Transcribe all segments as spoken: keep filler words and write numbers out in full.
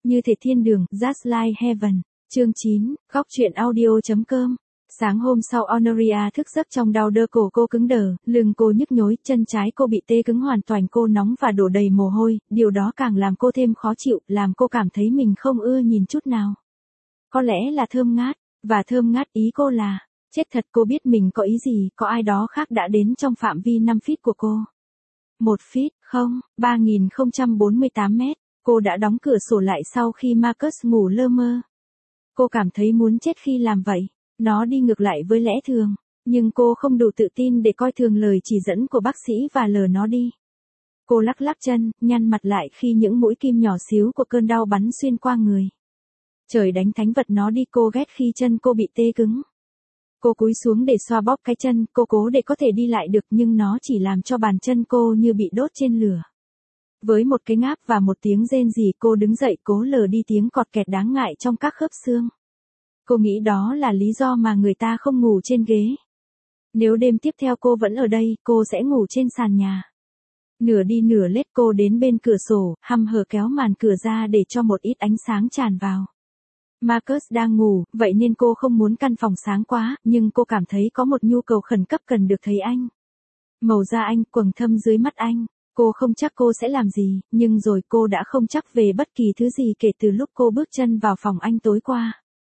Như thể thiên đường, Just Like Heaven. Chương chín, góc truyện audio.com. Sáng hôm sau Honoria thức giấc trong đau đơ, cổ cô cứng đờ, lưng cô nhức nhối, chân trái cô bị tê cứng hoàn toàn, cô nóng và đổ đầy mồ hôi, điều đó càng làm cô thêm khó chịu, làm cô cảm thấy mình không ưa nhìn chút nào. Có lẽ là thơm ngát, và thơm ngát ý cô là, chết thật, cô biết mình có ý gì, có ai đó khác đã đến trong phạm vi năm feet của cô. Một feet, không, ba nghìn không trăm bốn mươi tám mét, cô đã đóng cửa sổ lại sau khi Marcus ngủ lơ mơ. Cô cảm thấy muốn chết khi làm vậy. Nó đi ngược lại với lẽ thường, nhưng cô không đủ tự tin để coi thường lời chỉ dẫn của bác sĩ và lờ nó đi. Cô lắc lắc chân, nhăn mặt lại khi những mũi kim nhỏ xíu của cơn đau bắn xuyên qua người. Trời đánh thánh vật, nó đi, cô ghét khi chân cô bị tê cứng. Cô cúi xuống để xoa bóp cái chân, cô cố để có thể đi lại được, nhưng nó chỉ làm cho bàn chân cô như bị đốt trên lửa. Với một cái ngáp và một tiếng rên rỉ, cô đứng dậy, cố lờ đi tiếng cọt kẹt đáng ngại trong các khớp xương. Cô nghĩ đó là lý do mà người ta không ngủ trên ghế. Nếu đêm tiếp theo cô vẫn ở đây, cô sẽ ngủ trên sàn nhà. Nửa đi nửa lết cô đến bên cửa sổ, hăm hở kéo màn cửa ra để cho một ít ánh sáng tràn vào. Marcus đang ngủ, vậy nên cô không muốn căn phòng sáng quá, nhưng cô cảm thấy có một nhu cầu khẩn cấp cần được thấy anh. Màu da anh, quầng thâm dưới mắt anh. Cô không chắc cô sẽ làm gì, nhưng rồi cô đã không chắc về bất kỳ thứ gì kể từ lúc cô bước chân vào phòng anh tối qua.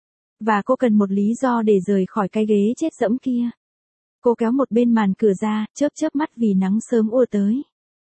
Và cô cần một lý do để rời khỏi cái ghế chết dẫm kia. Cô kéo một bên màn cửa ra, chớp chớp mắt vì nắng sớm ùa tới.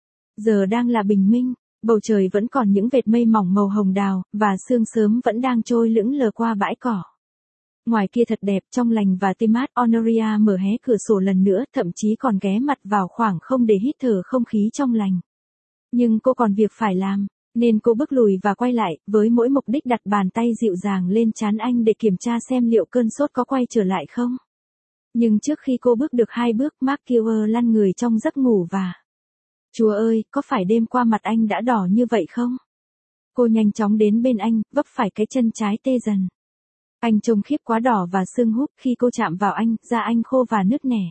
Giờ đang là bình minh, bầu trời vẫn còn những vệt mây mỏng màu hồng đào, và sương sớm vẫn đang trôi lững lờ qua bãi cỏ. Ngoài kia thật đẹp, trong lành và tươi mát. Honoria mở hé cửa sổ lần nữa, thậm chí còn ghé mặt vào khoảng không để hít thở không khí trong lành. Nhưng cô còn việc phải làm, nên cô bước lùi và quay lại, với mỗi mục đích đặt bàn tay dịu dàng lên trán anh để kiểm tra xem liệu cơn sốt có quay trở lại không. Nhưng trước khi cô bước được hai bước, Markier lăn người trong giấc ngủ và... Chúa ơi, có phải đêm qua mặt anh đã đỏ như vậy không? Cô nhanh chóng đến bên anh, vấp phải cái chân trái tê dần. Anh trông khiếp quá, đỏ và sưng húp. Khi cô chạm vào anh, da anh khô và nứt nẻ.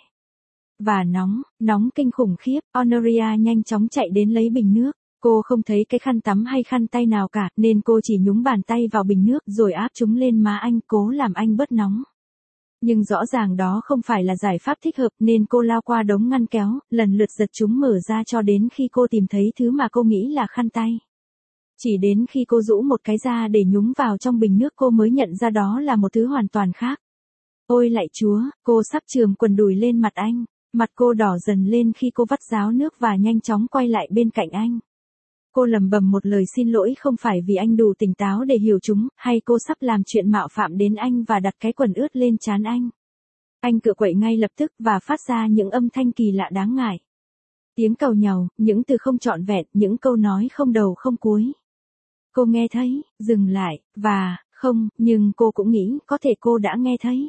Và nóng, nóng kinh khủng khiếp. Honoria nhanh chóng chạy đến lấy bình nước. Cô không thấy cái khăn tắm hay khăn tay nào cả, nên cô chỉ nhúng bàn tay vào bình nước rồi áp chúng lên má anh, cố làm anh bớt nóng. Nhưng rõ ràng đó không phải là giải pháp thích hợp, nên cô lao qua đống ngăn kéo, lần lượt giật chúng mở ra cho đến khi cô tìm thấy thứ mà cô nghĩ là khăn tay. Chỉ đến khi cô rũ một cái ra để nhúng vào trong bình nước, cô mới nhận ra đó là một thứ hoàn toàn khác. Ôi lạy Chúa, cô sắp chườm quần đùi lên mặt anh. Mặt cô đỏ dần lên khi cô vắt ráo nước và nhanh chóng quay lại bên cạnh anh. Cô lẩm bẩm một lời xin lỗi, không phải vì anh đủ tỉnh táo để hiểu chúng, hay cô sắp làm chuyện mạo phạm đến anh và đặt cái quần ướt lên trán anh. Anh cựa quậy ngay lập tức và phát ra những âm thanh kỳ lạ đáng ngại. Tiếng càu nhàu, những từ không trọn vẹn, những câu nói không đầu không cuối. Cô nghe thấy, dừng lại, và, không, nhưng cô cũng nghĩ, có thể cô đã nghe thấy.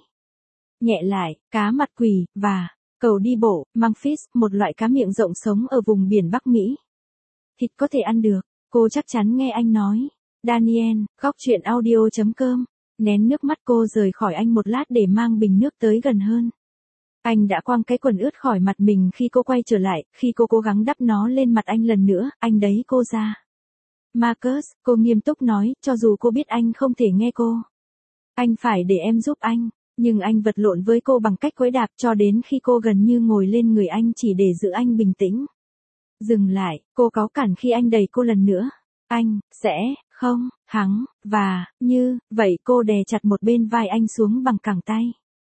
Nhẹ lại, cá mặt quỷ, và, cầu đi bộ, monkfish, một loại cá miệng rộng sống ở vùng biển Bắc Mỹ. Thịt có thể ăn được, cô chắc chắn nghe anh nói. Daniel, góc truyện audio.com. Nén nước mắt, cô rời khỏi anh một lát để mang bình nước tới gần hơn. Anh đã quăng cái quần ướt khỏi mặt mình khi cô quay trở lại, khi cô cố gắng đắp nó lên mặt anh lần nữa, anh đẩy cô ra. Marcus, cô nghiêm túc nói, cho dù cô biết anh không thể nghe cô. Anh phải để em giúp anh, nhưng anh vật lộn với cô bằng cách quấy đạp cho đến khi cô gần như ngồi lên người anh chỉ để giữ anh bình tĩnh. Dừng lại, cô cáu kỉnh khi anh đẩy cô lần nữa. Anh, sẽ, không, thắng, và, như, vậy cô đè chặt một bên vai anh xuống bằng cẳng tay.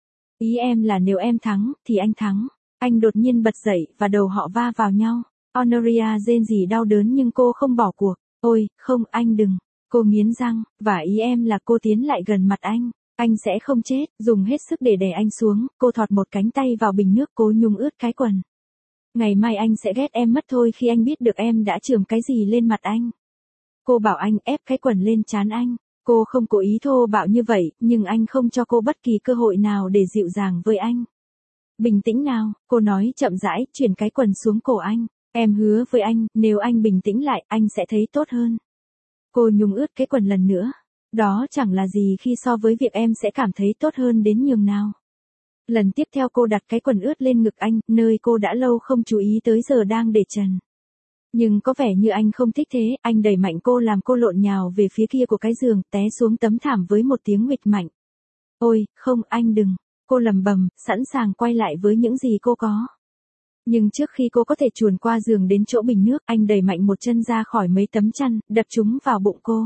Ý em là nếu em thắng, thì anh thắng. Anh đột nhiên bật dậy và đầu họ va vào nhau. Honoria rên rỉ đau đớn nhưng cô không bỏ cuộc. Ôi, không, anh đừng. Cô nghiến răng, và ý em là cô tiến lại gần mặt anh. Anh sẽ không chết, dùng hết sức để đè anh xuống. Cô thọt một cánh tay vào bình nước, cố nhúng ướt cái quần. Ngày mai anh sẽ ghét em mất thôi khi anh biết được em đã chườm cái gì lên mặt anh. Cô bảo anh ép cái quần lên trán anh. Cô không cố ý thô bạo như vậy, nhưng anh không cho cô bất kỳ cơ hội nào để dịu dàng với anh. Bình tĩnh nào, cô nói chậm rãi, chuyển cái quần xuống cổ anh. Em hứa với anh, nếu anh bình tĩnh lại, anh sẽ thấy tốt hơn. Cô nhúng ướt cái quần lần nữa. Đó chẳng là gì khi so với việc em sẽ cảm thấy tốt hơn đến nhường nào. Lần tiếp theo cô đặt cái quần ướt lên ngực anh, nơi cô đã lâu không chú ý tới giờ đang để trần. Nhưng có vẻ như anh không thích thế, anh đẩy mạnh cô làm cô lộn nhào về phía kia của cái giường, té xuống tấm thảm với một tiếng nguỵch mạnh. Ôi, không, anh đừng. Cô lầm bầm, sẵn sàng quay lại với những gì cô có. Nhưng trước khi cô có thể chuồn qua giường đến chỗ bình nước, anh đẩy mạnh một chân ra khỏi mấy tấm chăn, đập chúng vào bụng cô.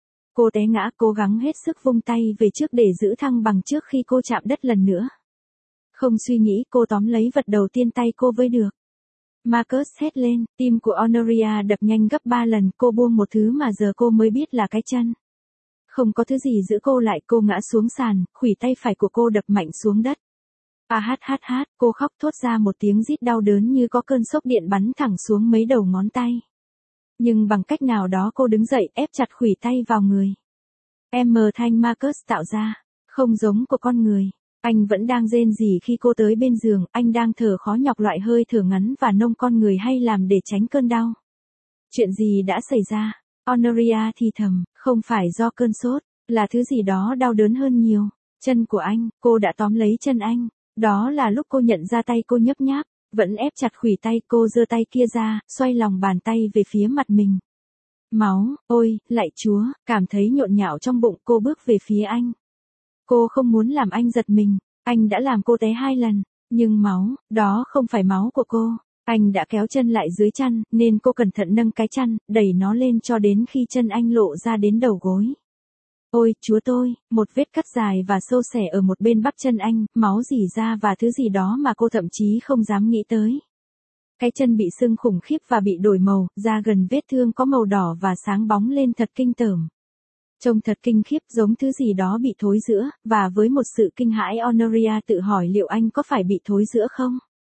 Cô té ngã, cố gắng hết sức vung tay về trước để giữ thăng bằng trước khi cô chạm đất lần nữa. Không suy nghĩ, cô tóm lấy vật đầu tiên tay cô với được. Marcus hét lên, tim của Honoria đập nhanh gấp ba lần, cô buông một thứ mà giờ cô mới biết là cái chân. Không có thứ gì giữ cô lại, cô ngã xuống sàn, khuỷu tay phải của cô đập mạnh xuống đất. A hát hát hát, cô khóc thốt ra một tiếng rít đau đớn như có cơn sốc điện bắn thẳng xuống mấy đầu ngón tay. Nhưng bằng cách nào đó cô đứng dậy, ép chặt khuỷu tay vào người. Em mờ thanh Marcus tạo ra, không giống của con người. Anh vẫn đang rên rỉ khi cô tới bên giường, anh đang thở khó nhọc loại hơi thở ngắn và nông con người hay làm để tránh cơn đau. Chuyện gì đã xảy ra? Honoria thì thầm, không phải do cơn sốt, là thứ gì đó đau đớn hơn nhiều. Chân của anh, cô đã tóm lấy chân anh. Đó là lúc cô nhận ra tay cô nhấp nháp, vẫn ép chặt khuỷu tay, cô giơ tay kia ra, xoay lòng bàn tay về phía mặt mình. Máu, ôi, lạy Chúa, cảm thấy nhộn nhạo trong bụng, cô bước về phía anh. Cô không muốn làm anh giật mình, anh đã làm cô té hai lần, nhưng máu, đó không phải máu của cô. Anh đã kéo chân lại dưới chăn, nên cô cẩn thận nâng cái chăn, đẩy nó lên cho đến khi chân anh lộ ra đến đầu gối. Ôi, Chúa tôi, một vết cắt dài và sâu sẻ ở một bên bắp chân anh, máu rỉ ra và thứ gì đó mà cô thậm chí không dám nghĩ tới. Cái chân bị sưng khủng khiếp và bị đổi màu, da gần vết thương có màu đỏ và sáng bóng lên thật kinh tởm. Trông thật kinh khiếp, giống thứ gì đó bị thối rữa, và với một sự kinh hãi Honoria tự hỏi liệu anh có phải bị thối rữa không?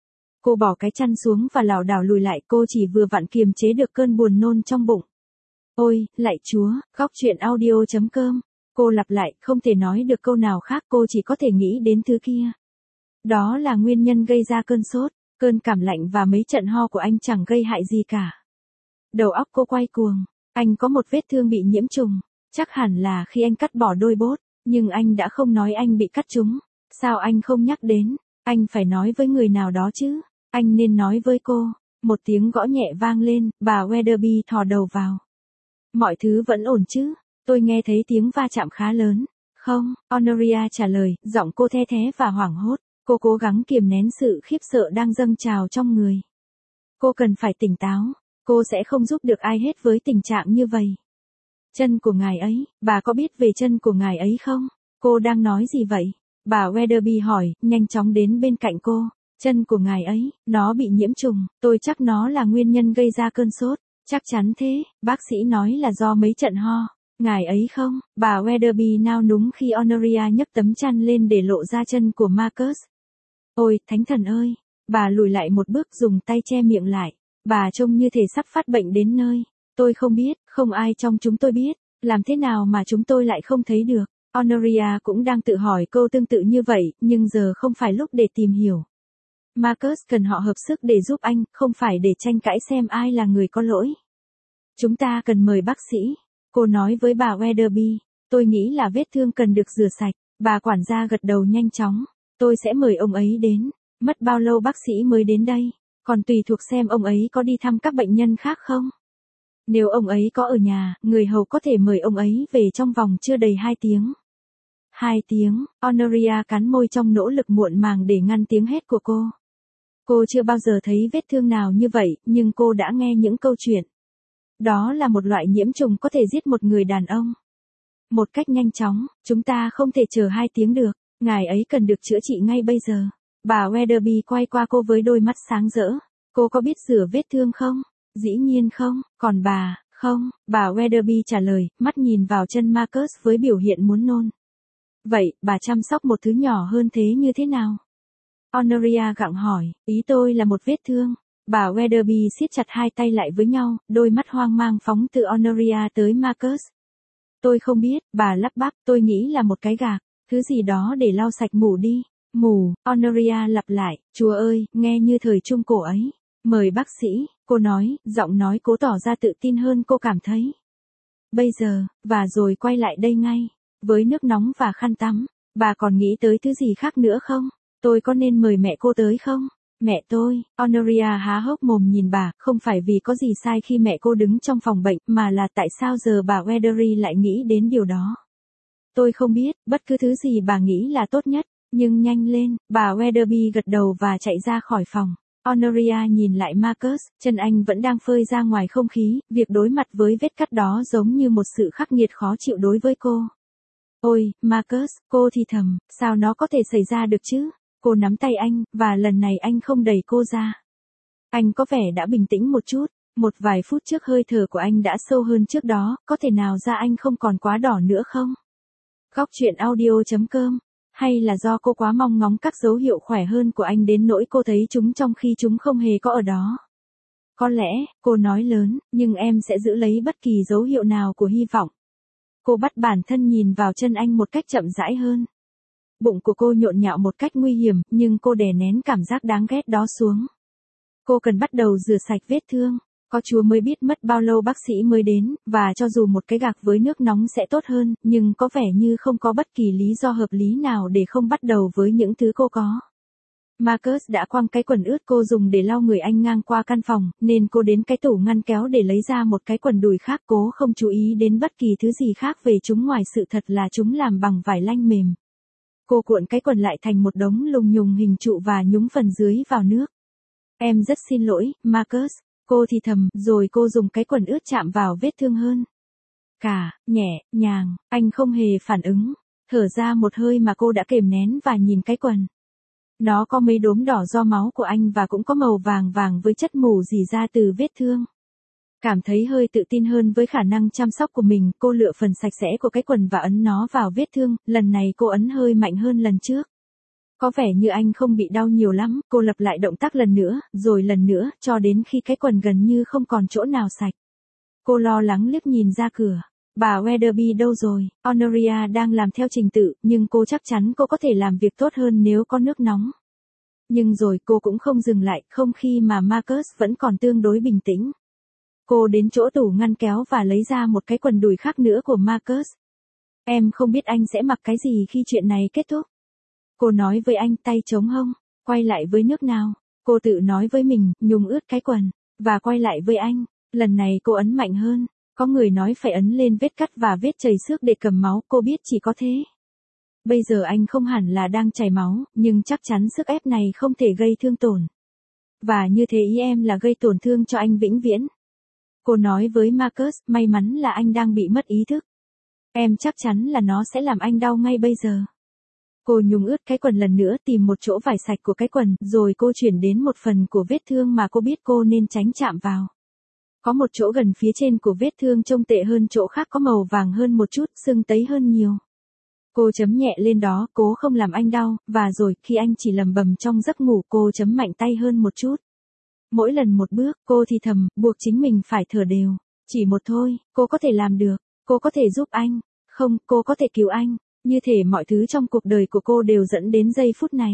Cô bỏ cái chăn xuống và lảo đảo lùi lại, cô chỉ vừa vặn kiềm chế được cơn buồn nôn trong bụng. Ôi, lạy Chúa, góc truyện audio chấm com. Cô lặp lại, không thể nói được câu nào khác, cô chỉ có thể nghĩ đến thứ kia. Đó là nguyên nhân gây ra cơn sốt, cơn cảm lạnh và mấy trận ho của anh chẳng gây hại gì cả. Đầu óc cô quay cuồng, anh có một vết thương bị nhiễm trùng, chắc hẳn là khi anh cắt bỏ đôi bốt, nhưng anh đã không nói anh bị cắt chúng. Sao anh không nhắc đến, anh phải nói với người nào đó chứ, anh nên nói với cô. Một tiếng gõ nhẹ vang lên, bà Weatherby thò đầu vào. Mọi thứ vẫn ổn chứ? Tôi nghe thấy tiếng va chạm khá lớn. Không, Honoria trả lời, giọng cô the thé và hoảng hốt. Cô cố gắng kiềm nén sự khiếp sợ đang dâng trào trong người. Cô cần phải tỉnh táo. Cô sẽ không giúp được ai hết với tình trạng như vậy. Chân của ngài ấy, bà có biết về chân của ngài ấy không? Cô đang nói gì vậy? Bà Weatherby hỏi, nhanh chóng đến bên cạnh cô. Chân của ngài ấy, nó bị nhiễm trùng, tôi chắc nó là nguyên nhân gây ra cơn sốt. Chắc chắn thế, bác sĩ nói là do mấy trận ho. Ngài ấy không? Bà Weatherby nao núng khi Honoria nhấc tấm chăn lên để lộ ra chân của Marcus. Ôi, thánh thần ơi! Bà lùi lại một bước dùng tay che miệng lại. Bà trông như thể sắp phát bệnh đến nơi. Tôi không biết, không ai trong chúng tôi biết. Làm thế nào mà chúng tôi lại không thấy được? Honoria cũng đang tự hỏi câu tương tự như vậy, nhưng giờ không phải lúc để tìm hiểu. Marcus cần họ hợp sức để giúp anh, không phải để tranh cãi xem ai là người có lỗi. Chúng ta cần mời bác sĩ. Cô nói với bà Weatherby. Tôi nghĩ là vết thương cần được rửa sạch. Bà quản gia gật đầu nhanh chóng. Tôi sẽ mời ông ấy đến. Mất bao lâu bác sĩ mới đến đây? Còn tùy thuộc xem ông ấy có đi thăm các bệnh nhân khác không? Nếu ông ấy có ở nhà, người hầu có thể mời ông ấy về trong vòng chưa đầy hai tiếng. Hai tiếng, Honoria cắn môi trong nỗ lực muộn màng để ngăn tiếng hét của cô. Cô chưa bao giờ thấy vết thương nào như vậy, nhưng cô đã nghe những câu chuyện. Đó là một loại nhiễm trùng có thể giết một người đàn ông. Một cách nhanh chóng, chúng ta không thể chờ hai tiếng được, ngài ấy cần được chữa trị ngay bây giờ. Bà Weatherby quay qua cô với đôi mắt sáng rỡ. Cô có biết rửa vết thương không? Dĩ nhiên không, còn bà, không, bà Weatherby trả lời, mắt nhìn vào chân Marcus với biểu hiện muốn nôn. Vậy, bà chăm sóc một thứ nhỏ hơn thế như thế nào? Honoria gặng hỏi, ý tôi là một vết thương. Bà Weatherby siết chặt hai tay lại với nhau, đôi mắt hoang mang phóng từ Honoria tới Marcus. Tôi không biết, bà lắp bắp, tôi nghĩ là một cái gạc, thứ gì đó để lau sạch mủ đi. Mủ, Honoria lặp lại, Chúa ơi, nghe như thời trung cổ ấy. Mời bác sĩ, cô nói, giọng nói cố tỏ ra tự tin hơn cô cảm thấy. Bây giờ, và rồi quay lại đây ngay, với nước nóng và khăn tắm. Bà còn nghĩ tới thứ gì khác nữa không? Tôi có nên mời mẹ cô tới không? Mẹ tôi, Honoria há hốc mồm nhìn bà, không phải vì có gì sai khi mẹ cô đứng trong phòng bệnh, mà là tại sao giờ bà Weathery lại nghĩ đến điều đó. Tôi không biết, bất cứ thứ gì bà nghĩ là tốt nhất, nhưng nhanh lên, bà Weatherby gật đầu và chạy ra khỏi phòng. Honoria nhìn lại Marcus, chân anh vẫn đang phơi ra ngoài không khí, việc đối mặt với vết cắt đó giống như một sự khắc nghiệt khó chịu đối với cô. Ôi, Marcus, cô thì thầm, sao nó có thể xảy ra được chứ? Cô nắm tay anh, và lần này anh không đẩy cô ra. Anh có vẻ đã bình tĩnh một chút, một vài phút trước hơi thở của anh đã sâu hơn trước đó, có thể nào da anh không còn quá đỏ nữa không? Góc truyện audio chấm com. Hay là do cô quá mong ngóng các dấu hiệu khỏe hơn của anh đến nỗi cô thấy chúng trong khi chúng không hề có ở đó? Có lẽ, cô nói lớn, nhưng em sẽ giữ lấy bất kỳ dấu hiệu nào của hy vọng. Cô bắt bản thân nhìn vào chân anh một cách chậm rãi hơn. Bụng của cô nhộn nhạo một cách nguy hiểm, nhưng cô đè nén cảm giác đáng ghét đó xuống. Cô cần bắt đầu rửa sạch vết thương. Có Chúa mới biết mất bao lâu bác sĩ mới đến, và cho dù một cái gạc với nước nóng sẽ tốt hơn, nhưng có vẻ như không có bất kỳ lý do hợp lý nào để không bắt đầu với những thứ cô có. Marcus đã quăng cái quần ướt cô dùng để lau người anh ngang qua căn phòng, nên cô đến cái tủ ngăn kéo để lấy ra một cái quần đùi khác, cố không chú ý đến bất kỳ thứ gì khác về chúng ngoài sự thật là chúng làm bằng vải lanh mềm. Cô cuộn cái quần lại thành một đống lùng nhùng hình trụ và nhúng phần dưới vào nước. Em rất xin lỗi, Marcus. Cô thì thầm, rồi cô dùng cái quần ướt chạm vào vết thương hơn. Cả, nhẹ, nhàng, anh không hề phản ứng. Thở ra một hơi mà cô đã kềm nén và nhìn cái quần. Nó có mấy đốm đỏ do máu của anh và cũng có màu vàng vàng với chất mủ rỉ ra từ vết thương. Cảm thấy hơi tự tin hơn với khả năng chăm sóc của mình, cô lựa phần sạch sẽ của cái quần và ấn nó vào vết thương, lần này cô ấn hơi mạnh hơn lần trước. Có vẻ như anh không bị đau nhiều lắm, cô lặp lại động tác lần nữa, rồi lần nữa, cho đến khi cái quần gần như không còn chỗ nào sạch. Cô lo lắng liếc nhìn ra cửa. Bà Weatherby đâu rồi? Honoria đang làm theo trình tự, nhưng cô chắc chắn cô có thể làm việc tốt hơn nếu có nước nóng. Nhưng rồi cô cũng không dừng lại, không khi mà Marcus vẫn còn tương đối bình tĩnh. Cô đến chỗ tủ ngăn kéo và lấy ra một cái quần đùi khác nữa của Marcus. Em không biết anh sẽ mặc cái gì khi chuyện này kết thúc. Cô nói với anh, tay chống hông, quay lại với nước nào. Cô tự nói với mình, nhúng ướt cái quần, và quay lại với anh. Lần này cô ấn mạnh hơn. Có người nói phải ấn lên vết cắt và vết chảy xước để cầm máu, cô biết chỉ có thế. Bây giờ anh không hẳn là đang chảy máu, nhưng chắc chắn sức ép này không thể gây thương tổn. Và như thế ý em là gây tổn thương cho anh vĩnh viễn. Cô nói với Marcus, may mắn là anh đang bị mất ý thức. Em chắc chắn là nó sẽ làm anh đau ngay bây giờ. Cô nhúng ướt cái quần lần nữa, tìm một chỗ vải sạch của cái quần, rồi cô chuyển đến một phần của vết thương mà cô biết cô nên tránh chạm vào. Có một chỗ gần phía trên của vết thương trông tệ hơn chỗ khác, có màu vàng hơn một chút, sưng tấy hơn nhiều. Cô chấm nhẹ lên đó, cố không làm anh đau, và rồi, khi anh chỉ lầm bầm trong giấc ngủ, cô chấm mạnh tay hơn một chút. Mỗi lần một bước, cô thì thầm, buộc chính mình phải thở đều. Chỉ một thôi, cô có thể làm được, cô có thể giúp anh. Không, cô có thể cứu anh. Như thể mọi thứ trong cuộc đời của cô đều dẫn đến giây phút này.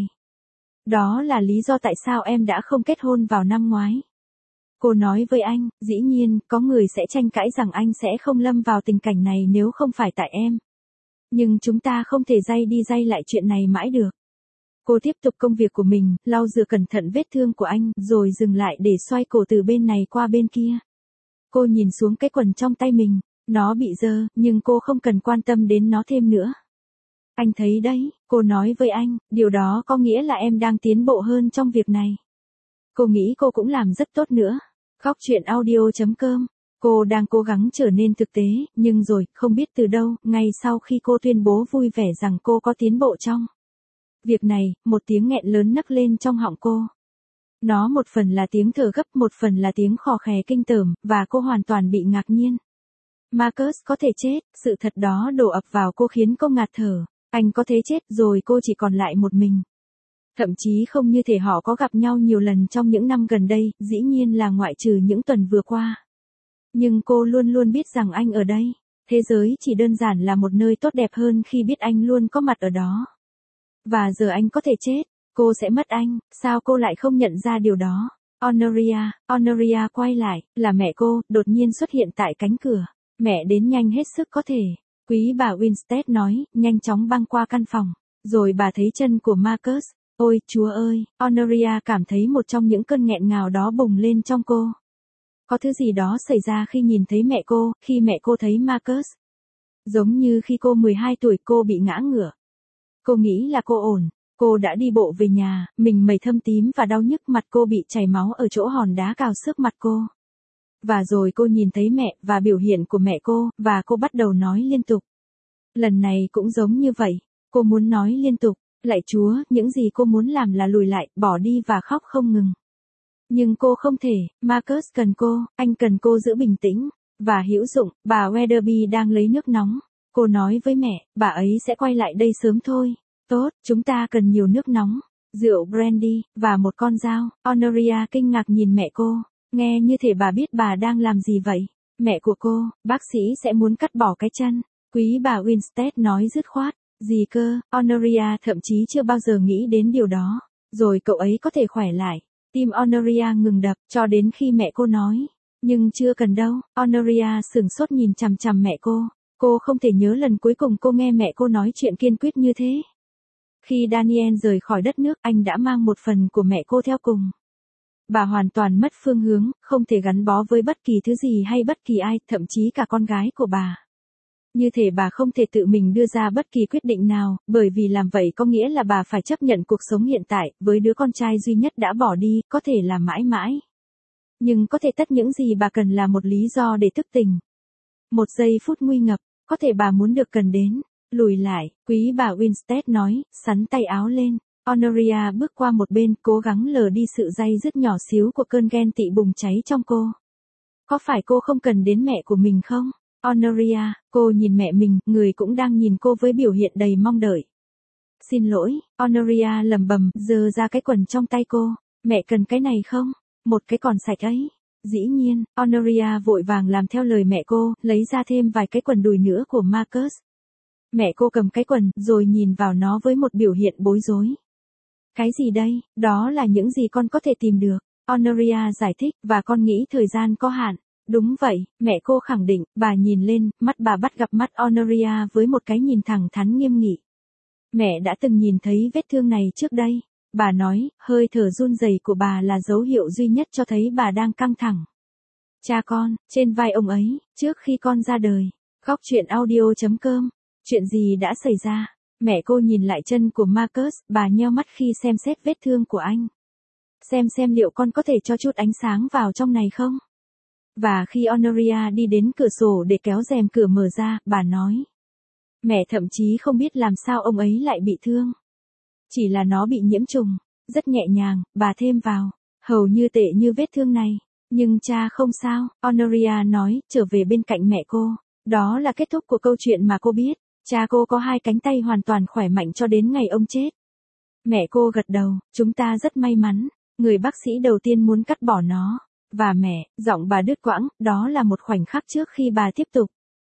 Đó là lý do tại sao em đã không kết hôn vào năm ngoái. Cô nói với anh, dĩ nhiên, có người sẽ tranh cãi rằng anh sẽ không lâm vào tình cảnh này nếu không phải tại em. Nhưng chúng ta không thể day đi day lại chuyện này mãi được. Cô tiếp tục công việc của mình, lau rửa cẩn thận vết thương của anh, rồi dừng lại để xoay cổ từ bên này qua bên kia. Cô nhìn xuống cái quần trong tay mình, nó bị dơ, nhưng cô không cần quan tâm đến nó thêm nữa. Anh thấy đấy, cô nói với anh, điều đó có nghĩa là em đang tiến bộ hơn trong việc này. Cô nghĩ cô cũng làm rất tốt nữa. Góc truyện audio chấm com. Cô đang cố gắng trở nên thực tế, nhưng rồi, không biết từ đâu, ngay sau khi cô tuyên bố vui vẻ rằng cô có tiến bộ trong việc này, một tiếng nghẹn lớn nấc lên trong họng cô. Nó một phần là tiếng thở gấp, một phần là tiếng khò khè kinh tởm, và cô hoàn toàn bị ngạc nhiên. Marcus có thể chết, sự thật đó đổ ập vào cô khiến cô ngạt thở. Anh có thể chết rồi, cô chỉ còn lại một mình. Thậm chí không như thể họ có gặp nhau nhiều lần trong những năm gần đây, dĩ nhiên là ngoại trừ những tuần vừa qua. Nhưng cô luôn luôn biết rằng anh ở đây. Thế giới chỉ đơn giản là một nơi tốt đẹp hơn khi biết anh luôn có mặt ở đó. Và giờ anh có thể chết, cô sẽ mất anh, sao cô lại không nhận ra điều đó? Honoria, Honoria quay lại, là mẹ cô, đột nhiên xuất hiện tại cánh cửa. Mẹ đến nhanh hết sức có thể. Quý bà Winstead nói, nhanh chóng băng qua căn phòng. Rồi bà thấy chân của Marcus. Ôi, Chúa ơi, Honoria cảm thấy một trong những cơn nghẹn ngào đó bùng lên trong cô. Có thứ gì đó xảy ra khi nhìn thấy mẹ cô, khi mẹ cô thấy Marcus. Giống như khi cô mười hai tuổi cô bị ngã ngửa. Cô nghĩ là cô ổn, cô đã đi bộ về nhà, mình mẩy thâm tím và đau nhức, mặt cô bị chảy máu ở chỗ hòn đá cào xước mặt cô. Và rồi cô nhìn thấy mẹ và biểu hiện của mẹ cô, và cô bắt đầu nói liên tục. Lần này cũng giống như vậy, cô muốn nói liên tục, lạy Chúa, những gì cô muốn làm là lùi lại, bỏ đi và khóc không ngừng. Nhưng cô không thể, Marcus cần cô, anh cần cô giữ bình tĩnh, và hữu dụng. Bà Weatherby đang lấy nước nóng. Cô nói với mẹ, bà ấy sẽ quay lại đây sớm thôi. Tốt, chúng ta cần nhiều nước nóng, rượu brandy, và một con dao. Honoria kinh ngạc nhìn mẹ cô, nghe như thể bà biết bà đang làm gì vậy. Mẹ của cô, bác sĩ sẽ muốn cắt bỏ cái chân. Quý bà Winstead nói dứt khoát. Gì cơ, Honoria thậm chí chưa bao giờ nghĩ đến điều đó. Rồi cậu ấy có thể khỏe lại. Tim Honoria ngừng đập, cho đến khi mẹ cô nói. Nhưng chưa cần đâu, Honoria sửng sốt nhìn chằm chằm mẹ cô. Cô không thể nhớ lần cuối cùng cô nghe mẹ cô nói chuyện kiên quyết như thế. Khi Daniel rời khỏi đất nước, anh đã mang một phần của mẹ cô theo cùng. Bà hoàn toàn mất phương hướng, không thể gắn bó với bất kỳ thứ gì hay bất kỳ ai, thậm chí cả con gái của bà. Như thể bà không thể tự mình đưa ra bất kỳ quyết định nào, bởi vì làm vậy có nghĩa là bà phải chấp nhận cuộc sống hiện tại, với đứa con trai duy nhất đã bỏ đi, có thể là mãi mãi. Nhưng có thể tất những gì bà cần là một lý do để thức tỉnh. Một giây phút nguy ngập, có thể bà muốn được cần đến. Lùi lại, quý bà Winstead nói, sắn tay áo lên. Honoria bước qua một bên, cố gắng lờ đi sự day dứt nhỏ xíu của cơn ghen tị bùng cháy trong cô. Có phải cô không cần đến mẹ của mình không? Honoria, cô nhìn mẹ mình, người cũng đang nhìn cô với biểu hiện đầy mong đợi. Xin lỗi, Honoria lầm bầm, giơ ra cái quần trong tay cô. Mẹ cần cái này không? Một cái còn sạch ấy. Dĩ nhiên, Honoria vội vàng làm theo lời mẹ cô, lấy ra thêm vài cái quần đùi nữa của Marcus. Mẹ cô cầm cái quần, rồi nhìn vào nó với một biểu hiện bối rối. Cái gì đây? Đó là những gì con có thể tìm được. Honoria giải thích, và con nghĩ thời gian có hạn. Đúng vậy, mẹ cô khẳng định, bà nhìn lên, mắt bà bắt gặp mắt Honoria với một cái nhìn thẳng thắn nghiêm nghị. Mẹ đã từng nhìn thấy vết thương này trước đây. Bà nói, hơi thở run rẩy của bà là dấu hiệu duy nhất cho thấy bà đang căng thẳng. Cha con, trên vai ông ấy, trước khi con ra đời. Góc truyện audio chấm com. Chuyện gì đã xảy ra? Mẹ cô nhìn lại chân của Marcus, bà nheo mắt khi xem xét vết thương của anh. Xem xem liệu con có thể cho chút ánh sáng vào trong này không? Và khi Honoria đi đến cửa sổ để kéo rèm cửa mở ra, bà nói. Mẹ thậm chí không biết làm sao ông ấy lại bị thương. Chỉ là nó bị nhiễm trùng. Rất nhẹ nhàng, bà thêm vào. Hầu như tệ như vết thương này. Nhưng cha không sao, Honoria nói, trở về bên cạnh mẹ cô. Đó là kết thúc của câu chuyện mà cô biết. Cha cô có hai cánh tay hoàn toàn khỏe mạnh cho đến ngày ông chết. Mẹ cô gật đầu, chúng ta rất may mắn. Người bác sĩ đầu tiên muốn cắt bỏ nó. Và mẹ, giọng bà đứt quãng, đó là một khoảnh khắc trước khi bà tiếp tục.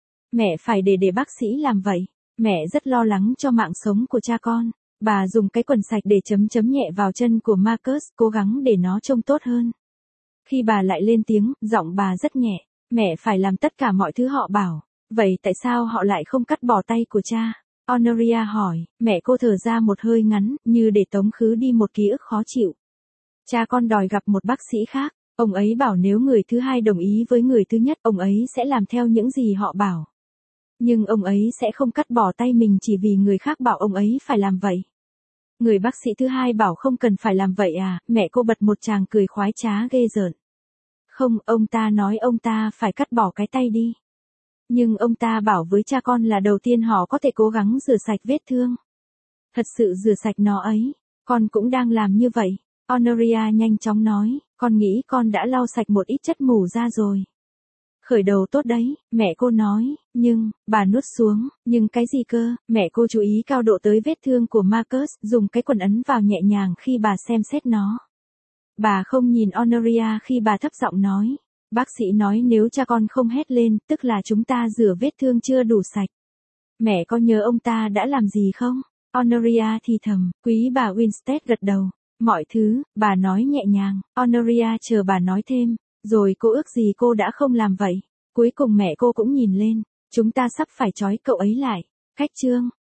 Mẹ phải để để bác sĩ làm vậy. Mẹ rất lo lắng cho mạng sống của cha con. Bà dùng cái quần sạch để chấm chấm nhẹ vào chân của Marcus, cố gắng để nó trông tốt hơn. Khi bà lại lên tiếng, giọng bà rất nhẹ. Mẹ phải làm tất cả mọi thứ họ bảo. Vậy tại sao họ lại không cắt bỏ tay của cha? Honoria hỏi, mẹ cô thở ra một hơi ngắn, như để tống khứ đi một ký ức khó chịu. Cha con đòi gặp một bác sĩ khác. Ông ấy bảo nếu người thứ hai đồng ý với người thứ nhất, ông ấy sẽ làm theo những gì họ bảo. Nhưng ông ấy sẽ không cắt bỏ tay mình chỉ vì người khác bảo ông ấy phải làm vậy. Người bác sĩ thứ hai bảo không cần phải làm vậy à, mẹ cô bật một tràng cười khoái trá ghê rợn. Không, ông ta nói ông ta phải cắt bỏ cái tay đi. Nhưng ông ta bảo với cha con là đầu tiên họ có thể cố gắng rửa sạch vết thương. Thật sự rửa sạch nó ấy, con cũng đang làm như vậy. Honoria nhanh chóng nói, con nghĩ con đã lau sạch một ít chất mủ ra rồi. Khởi đầu tốt đấy, mẹ cô nói, nhưng, bà nuốt xuống, nhưng cái gì cơ, mẹ cô chú ý cao độ tới vết thương của Marcus, dùng cái quần ấn vào nhẹ nhàng khi bà xem xét nó. Bà không nhìn Honoria khi bà thấp giọng nói. Bác sĩ nói nếu cha con không hét lên, tức là chúng ta rửa vết thương chưa đủ sạch. Mẹ có nhớ ông ta đã làm gì không? Honoria thì thầm, quý bà Winstead gật đầu. Mọi thứ, bà nói nhẹ nhàng, Honoria chờ bà nói thêm, rồi cô ước gì cô đã không làm vậy. Cuối cùng mẹ cô cũng nhìn lên, chúng ta sắp phải trói cậu ấy lại. Cách chương.